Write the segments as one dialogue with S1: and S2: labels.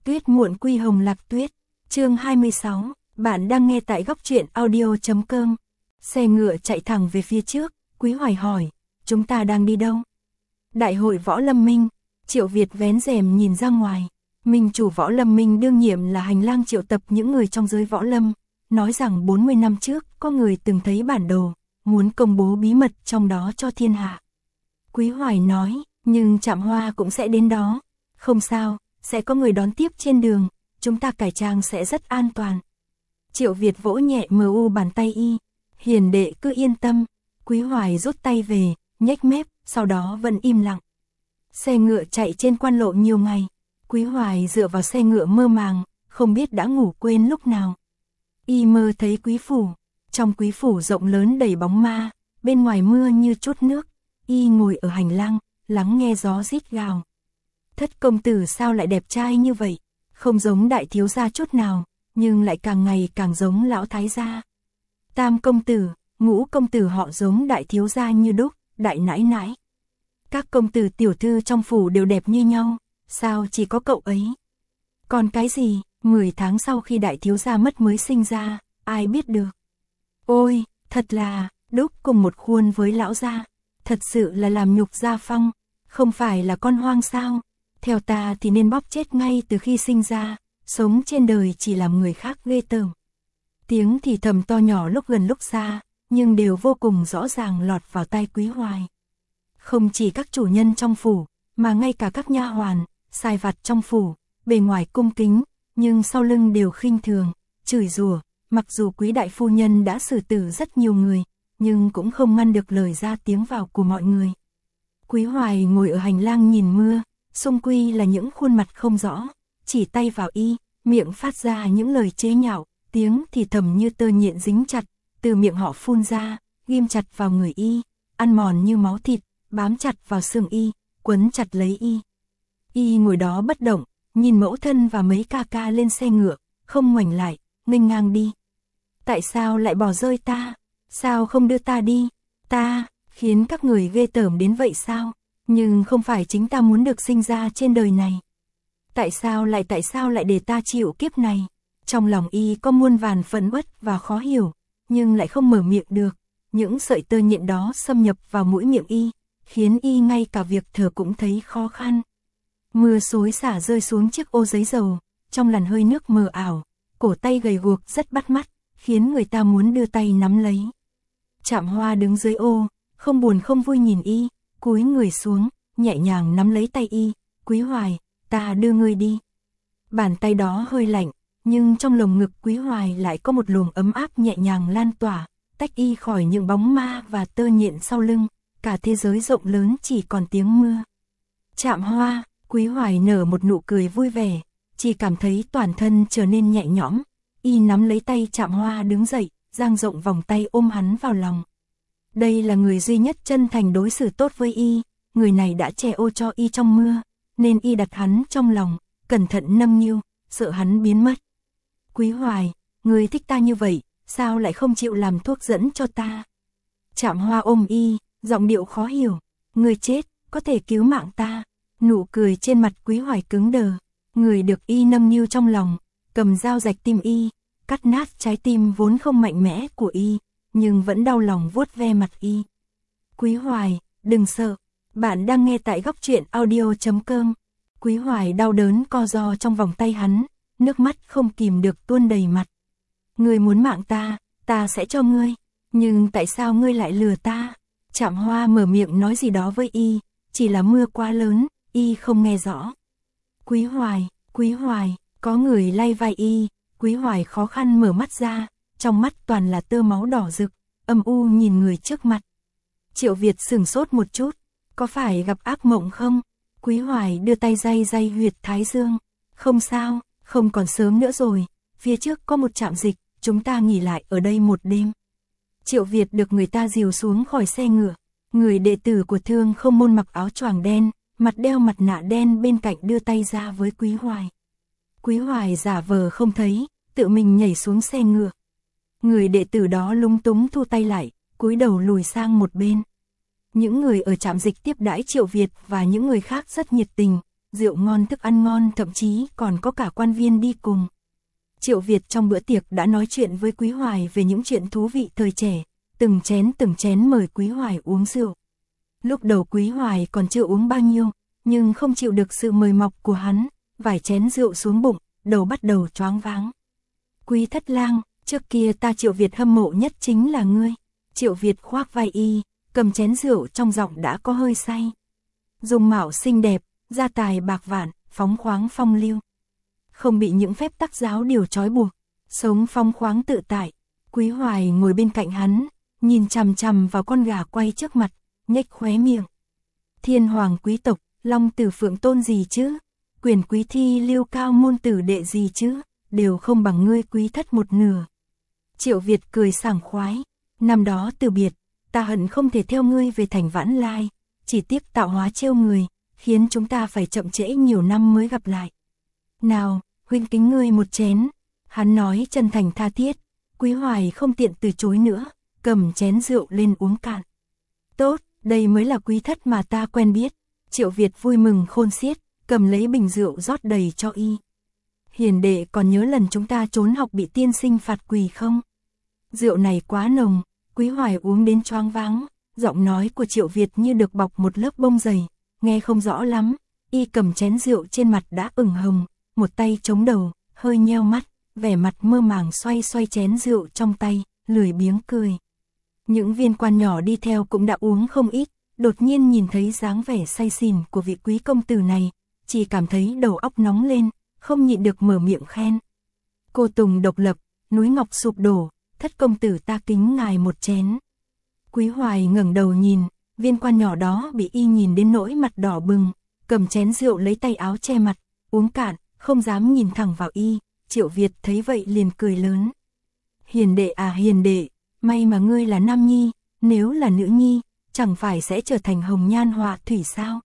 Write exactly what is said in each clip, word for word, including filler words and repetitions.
S1: Tuyết muộn quy hồng lạc tuyết, chương hai mươi sáu, bạn đang nghe tại góc truyện audio.com. Xe ngựa chạy thẳng về phía trước, Quý Hoài hỏi, chúng ta đang đi đâu? Đại hội Võ Lâm Minh, Triệu Việt vén rèm nhìn ra ngoài. Minh chủ Võ Lâm Minh đương nhiệm là hành lang triệu tập những người trong giới võ lâm, nói rằng bốn mươi năm trước có người từng thấy bản đồ, muốn công bố bí mật trong đó cho thiên hạ. Quý Hoài nói, nhưng Trạm Hoa cũng sẽ đến đó. Không sao, sẽ có người đón tiếp trên đường, chúng ta cải trang sẽ rất an toàn. Triệu Việt vỗ nhẹ mờ u bàn tay y, hiền đệ cứ yên tâm. Quý Hoài rút tay về, nhếch mép, sau đó vẫn im lặng. Xe ngựa chạy trên quan lộ nhiều ngày, Quý Hoài dựa vào xe ngựa mơ màng, không biết đã ngủ quên lúc nào. Y mơ thấy quý phủ, trong quý phủ rộng lớn đầy bóng ma, bên ngoài mưa như chút nước, y ngồi ở hành lang, lắng nghe gió rít gào. Thất công tử sao lại đẹp trai như vậy, không giống đại thiếu gia chút nào, nhưng lại càng ngày càng giống lão thái gia. Tam công tử, ngũ công tử họ giống đại thiếu gia như đúc, đại nãi nãi. Các công tử tiểu thư trong phủ đều đẹp như nhau, sao chỉ có cậu ấy? Còn cái gì, mười tháng sau khi đại thiếu gia mất mới sinh ra, ai biết được. Ôi, thật là, đúc cùng một khuôn với lão gia, thật sự là làm nhục gia phong, không phải là con hoang sao? Theo ta thì nên bóp chết ngay từ khi sinh ra, sống trên đời chỉ làm người khác ghê tởm. Tiếng thì thầm to nhỏ lúc gần lúc xa, nhưng đều vô cùng rõ ràng lọt vào tai Quý Hoài. Không chỉ các chủ nhân trong phủ, mà ngay cả các nha hoàn, sai vặt trong phủ, bề ngoài cung kính, nhưng sau lưng đều khinh thường, chửi rủa. Mặc dù Quý đại phu nhân đã xử tử rất nhiều người, nhưng cũng không ngăn được lời ra tiếng vào của mọi người. Quý Hoài ngồi ở hành lang nhìn mưa, xung quy là những khuôn mặt không rõ, chỉ tay vào y, miệng phát ra những lời chế nhạo, tiếng thì thầm như tơ nhện dính chặt, từ miệng họ phun ra, ghim chặt vào người y, ăn mòn như máu thịt, bám chặt vào xương y, quấn chặt lấy y. Y ngồi đó bất động, nhìn mẫu thân và mấy ca ca lên xe ngựa, không ngoảnh lại, nghênh ngang đi. Tại sao lại bỏ rơi ta? Sao không đưa ta đi? Ta, khiến các người ghê tởm đến vậy sao? Nhưng không phải chính ta muốn được sinh ra trên đời này. Tại sao lại tại sao lại để ta chịu kiếp này? Trong lòng y có muôn vàn phẫn uất và khó hiểu, nhưng lại không mở miệng được. Những sợi tơ nhện đó xâm nhập vào mũi miệng y, khiến y ngay cả việc thở cũng thấy khó khăn. Mưa xối xả rơi xuống chiếc ô giấy dầu, trong làn hơi nước mờ ảo, cổ tay gầy guộc rất bắt mắt, khiến người ta muốn đưa tay nắm lấy. Trạm Hoa đứng dưới ô, không buồn không vui nhìn y, cúi người xuống, nhẹ nhàng nắm lấy tay y, Quý Hoài, ta đưa ngươi đi. Bàn tay đó hơi lạnh, nhưng trong lồng ngực Quý Hoài lại có một luồng ấm áp nhẹ nhàng lan tỏa, tách y khỏi những bóng ma và tơ nhện sau lưng, cả thế giới rộng lớn chỉ còn tiếng mưa. Trạm Hoa, Quý Hoài nở một nụ cười vui vẻ, chỉ cảm thấy toàn thân trở nên nhẹ nhõm, y nắm lấy tay Trạm Hoa đứng dậy, dang rộng vòng tay ôm hắn vào lòng. Đây là người duy nhất chân thành đối xử tốt với y, người này đã che ô cho y trong mưa, nên y đặt hắn trong lòng, cẩn thận nâng niu, sợ hắn biến mất. Quý Hoài, người thích ta như vậy, sao lại không chịu làm thuốc dẫn cho ta? Trạm Hoa ôm y, giọng điệu khó hiểu, người chết, có thể cứu mạng ta. Nụ cười trên mặt Quý Hoài cứng đờ, người được y nâng niu trong lòng, cầm dao rạch tim y, cắt nát trái tim vốn không mạnh mẽ của y, nhưng vẫn đau lòng vuốt ve mặt y. Quý Hoài, đừng sợ, bạn đang nghe tại góc truyện audio.com. Quý Hoài đau đớn co ro trong vòng tay hắn, nước mắt không kìm được tuôn đầy mặt. Ngươi muốn mạng ta, ta sẽ cho ngươi, nhưng tại sao ngươi lại lừa ta? Trạm Hoa mở miệng nói gì đó với y, chỉ là mưa quá lớn, y không nghe rõ. Quý Hoài, Quý Hoài, có người lay vai y, Quý Hoài khó khăn mở mắt ra, trong mắt toàn là tơ máu đỏ rực, âm u nhìn người trước mặt. Triệu Việt sửng sốt một chút, có phải gặp ác mộng không? Quý Hoài đưa tay day day huyệt thái dương, không sao, không còn sớm nữa rồi, phía trước có một trạm dịch, chúng ta nghỉ lại ở đây một đêm. Triệu Việt được người ta dìu xuống khỏi xe ngựa, người đệ tử của Thương Không Môn mặc áo choàng đen, mặt đeo mặt nạ đen bên cạnh đưa tay ra với Quý Hoài. Quý Hoài giả vờ không thấy, tự mình nhảy xuống xe ngựa. Người đệ tử đó lúng túng thu tay lại, cúi đầu lùi sang một bên. Những người ở trạm dịch tiếp đãi Triệu Việt và những người khác rất nhiệt tình, rượu ngon thức ăn ngon, thậm chí còn có cả quan viên đi cùng. Triệu Việt trong bữa tiệc đã nói chuyện với Quý Hoài về những chuyện thú vị thời trẻ, từng chén từng chén mời Quý Hoài uống rượu. Lúc đầu Quý Hoài còn chưa uống bao nhiêu, nhưng không chịu được sự mời mọc của hắn, vài chén rượu xuống bụng, đầu bắt đầu choáng váng. Quý thất lang, trước kia ta Triệu Việt hâm mộ nhất chính là ngươi. Triệu Việt khoác vai y, cầm chén rượu trong giọng đã có hơi say. Dung mạo xinh đẹp, gia tài bạc vạn, phóng khoáng phong lưu. Không bị những phép tắc giáo điều trói buộc, sống phóng khoáng tự tại. Quý Hoài ngồi bên cạnh hắn, nhìn chằm chằm vào con gà quay trước mặt, nhếch khóe miệng. Thiên hoàng quý tộc, long tử phượng tôn gì chứ, quyền quý thi lưu cao môn tử đệ gì chứ, đều không bằng ngươi Quý thất một nửa. Triệu Việt cười sảng khoái, năm đó từ biệt, ta hận không thể theo ngươi về thành Vãn Lai, chỉ tiếc tạo hóa trêu người, khiến chúng ta phải chậm trễ nhiều năm mới gặp lại. Nào, huynh kính ngươi một chén. Hắn nói chân thành tha thiết, Quý Hoài không tiện từ chối nữa, cầm chén rượu lên uống cạn. Tốt, đây mới là Quý thất mà ta quen biết. Triệu Việt vui mừng khôn xiết, cầm lấy bình rượu rót đầy cho y. Hiền đệ còn nhớ lần chúng ta trốn học bị tiên sinh phạt quỳ không? Rượu này quá nồng, Quý Hoài uống đến choáng váng, giọng nói của Triệu Việt như được bọc một lớp bông dày, nghe không rõ lắm. Y cầm chén rượu trên mặt đã ửng hồng, một tay chống đầu, hơi nheo mắt, vẻ mặt mơ màng xoay xoay chén rượu trong tay, lười biếng cười. Những viên quan nhỏ đi theo cũng đã uống không ít, đột nhiên nhìn thấy dáng vẻ say xỉn của vị quý công tử này, chỉ cảm thấy đầu óc nóng lên, không nhịn được mở miệng khen. Cô Tùng độc lập, núi ngọc sụp đổ, thất công tử ta kính ngài một chén. Quý Hoài ngẩng đầu nhìn, viên quan nhỏ đó bị y nhìn đến nỗi mặt đỏ bừng, cầm chén rượu lấy tay áo che mặt, uống cạn, không dám nhìn thẳng vào y. Triệu Việt thấy vậy liền cười lớn. Hiền đệ à hiền đệ, may mà ngươi là nam nhi, nếu là nữ nhi, chẳng phải sẽ trở thành hồng nhan họa thủy sao?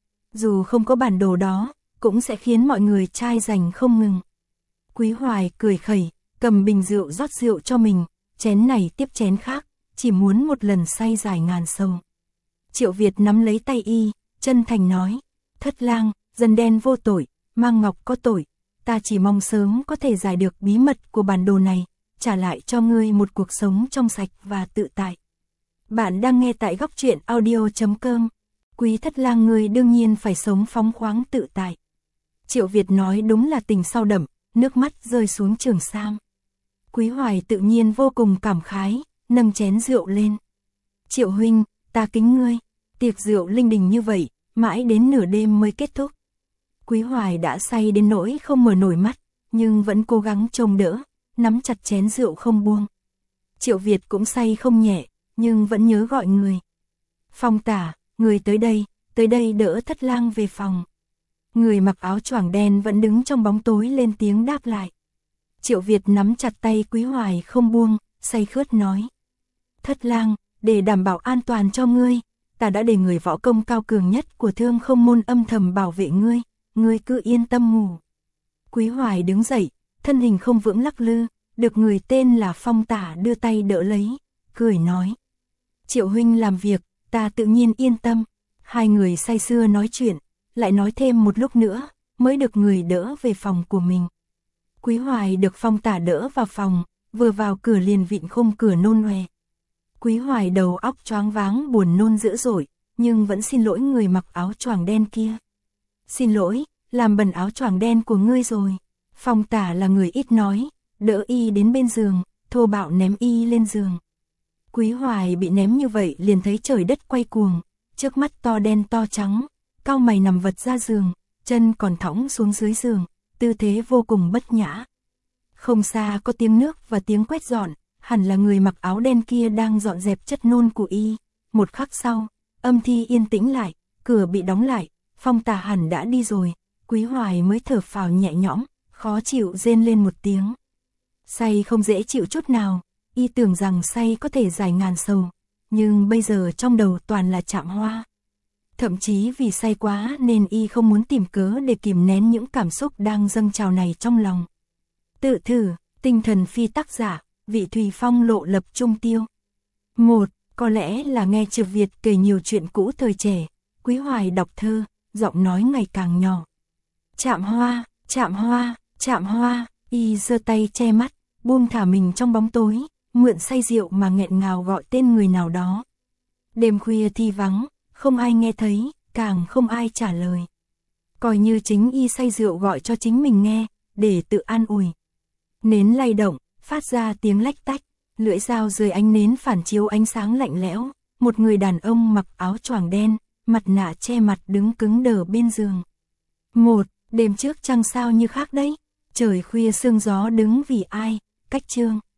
S1: Dù không có bản đồ đó, cũng sẽ khiến mọi người trai giành không ngừng. Quý Hoài cười khẩy, cầm bình rượu rót rượu cho mình, chén này tiếp chén khác, chỉ muốn một lần say giải ngàn sầu. Triệu Việt nắm lấy tay y, chân thành nói, thất lang, dân đen vô tội, mang ngọc có tội, ta chỉ mong sớm có thể giải được bí mật của bản đồ này, trả lại cho ngươi một cuộc sống trong sạch và tự tại. Bạn đang nghe tại góc truyện audio chấm com. Quý thất lang ngươi đương nhiên phải sống phóng khoáng tự tại. Triệu Việt nói đúng là tình sâu đậm, nước mắt rơi xuống trường sam. Quý Hoài tự nhiên vô cùng cảm khái, nâng chén rượu lên. Triệu huynh, ta kính ngươi, tiệc rượu linh đình như vậy, mãi đến nửa đêm mới kết thúc. Quý Hoài đã say đến nỗi không mở nổi mắt, nhưng vẫn cố gắng trông đỡ, nắm chặt chén rượu không buông. Triệu Việt cũng say không nhẹ, nhưng vẫn nhớ gọi người. Phong tả, người tới đây, tới đây đỡ thất lang về phòng. Người mặc áo choàng đen vẫn đứng trong bóng tối lên tiếng đáp lại. Triệu Việt nắm chặt tay Quý Hoài không buông, say khướt nói. Thất lang, để đảm bảo an toàn cho ngươi, ta đã để người võ công cao cường nhất của Thương Không môn âm thầm bảo vệ ngươi, ngươi cứ yên tâm ngủ. Quý Hoài đứng dậy, thân hình không vững lắc lư, được người tên là Phong tả đưa tay đỡ lấy, cười nói. Triệu huynh làm việc, ta tự nhiên yên tâm. Hai người say sưa nói chuyện, lại nói thêm một lúc nữa, mới được người đỡ về phòng của mình. Quý Hoài được Phong tả đỡ vào phòng, vừa vào cửa liền vịn khung cửa nôn ngoe. Quý Hoài đầu óc choáng váng buồn nôn dữ dội, nhưng vẫn xin lỗi người mặc áo choàng đen kia. Xin lỗi, làm bẩn áo choàng đen của ngươi rồi. Phong tả là người ít nói, đỡ y đến bên giường, thô bạo ném y lên giường. Quý Hoài bị ném như vậy liền thấy trời đất quay cuồng, trước mắt to đen to trắng, cau mày nằm vật ra giường, chân còn thõng xuống dưới giường, tư thế vô cùng bất nhã. Không xa có tiếng nước và tiếng quét dọn, hẳn là người mặc áo đen kia đang dọn dẹp chất nôn của y. Một khắc sau, âm thi yên tĩnh lại, cửa bị đóng lại, Phong tả hẳn đã đi rồi. Quý Hoài mới thở phào nhẹ nhõm, khó chịu rên lên một tiếng. Say không dễ chịu chút nào, y tưởng rằng say có thể giải ngàn sầu, nhưng bây giờ trong đầu toàn là Trạm Hoa. Thậm chí vì say quá nên y không muốn tìm cớ để kìm nén những cảm xúc đang dâng trào này trong lòng. Tự thử, tinh thần phi tác giả, Vị Thùy Phong lộ lập trung tiêu. Một, có lẽ là nghe Triệu Việt kể nhiều chuyện cũ thời trẻ, Quý Hoài đọc thơ, giọng nói ngày càng nhỏ. Chạm Hoa, Chạm Hoa, Chạm Hoa, y giơ tay che mắt, buông thả mình trong bóng tối, mượn say rượu mà nghẹn ngào gọi tên người nào đó. Đêm khuya thì vắng, không ai nghe thấy, càng không ai trả lời. Coi như chính y say rượu gọi cho chính mình nghe, để tự an ủi. Nến lay động, phát ra tiếng lách tách, lưỡi dao dưới ánh nến phản chiếu ánh sáng lạnh lẽo, một người đàn ông mặc áo choàng đen, mặt nạ che mặt đứng cứng đờ bên giường. Một, đêm trước trăng sao như khác đấy, trời khuya sương gió đứng vì ai, cách chương.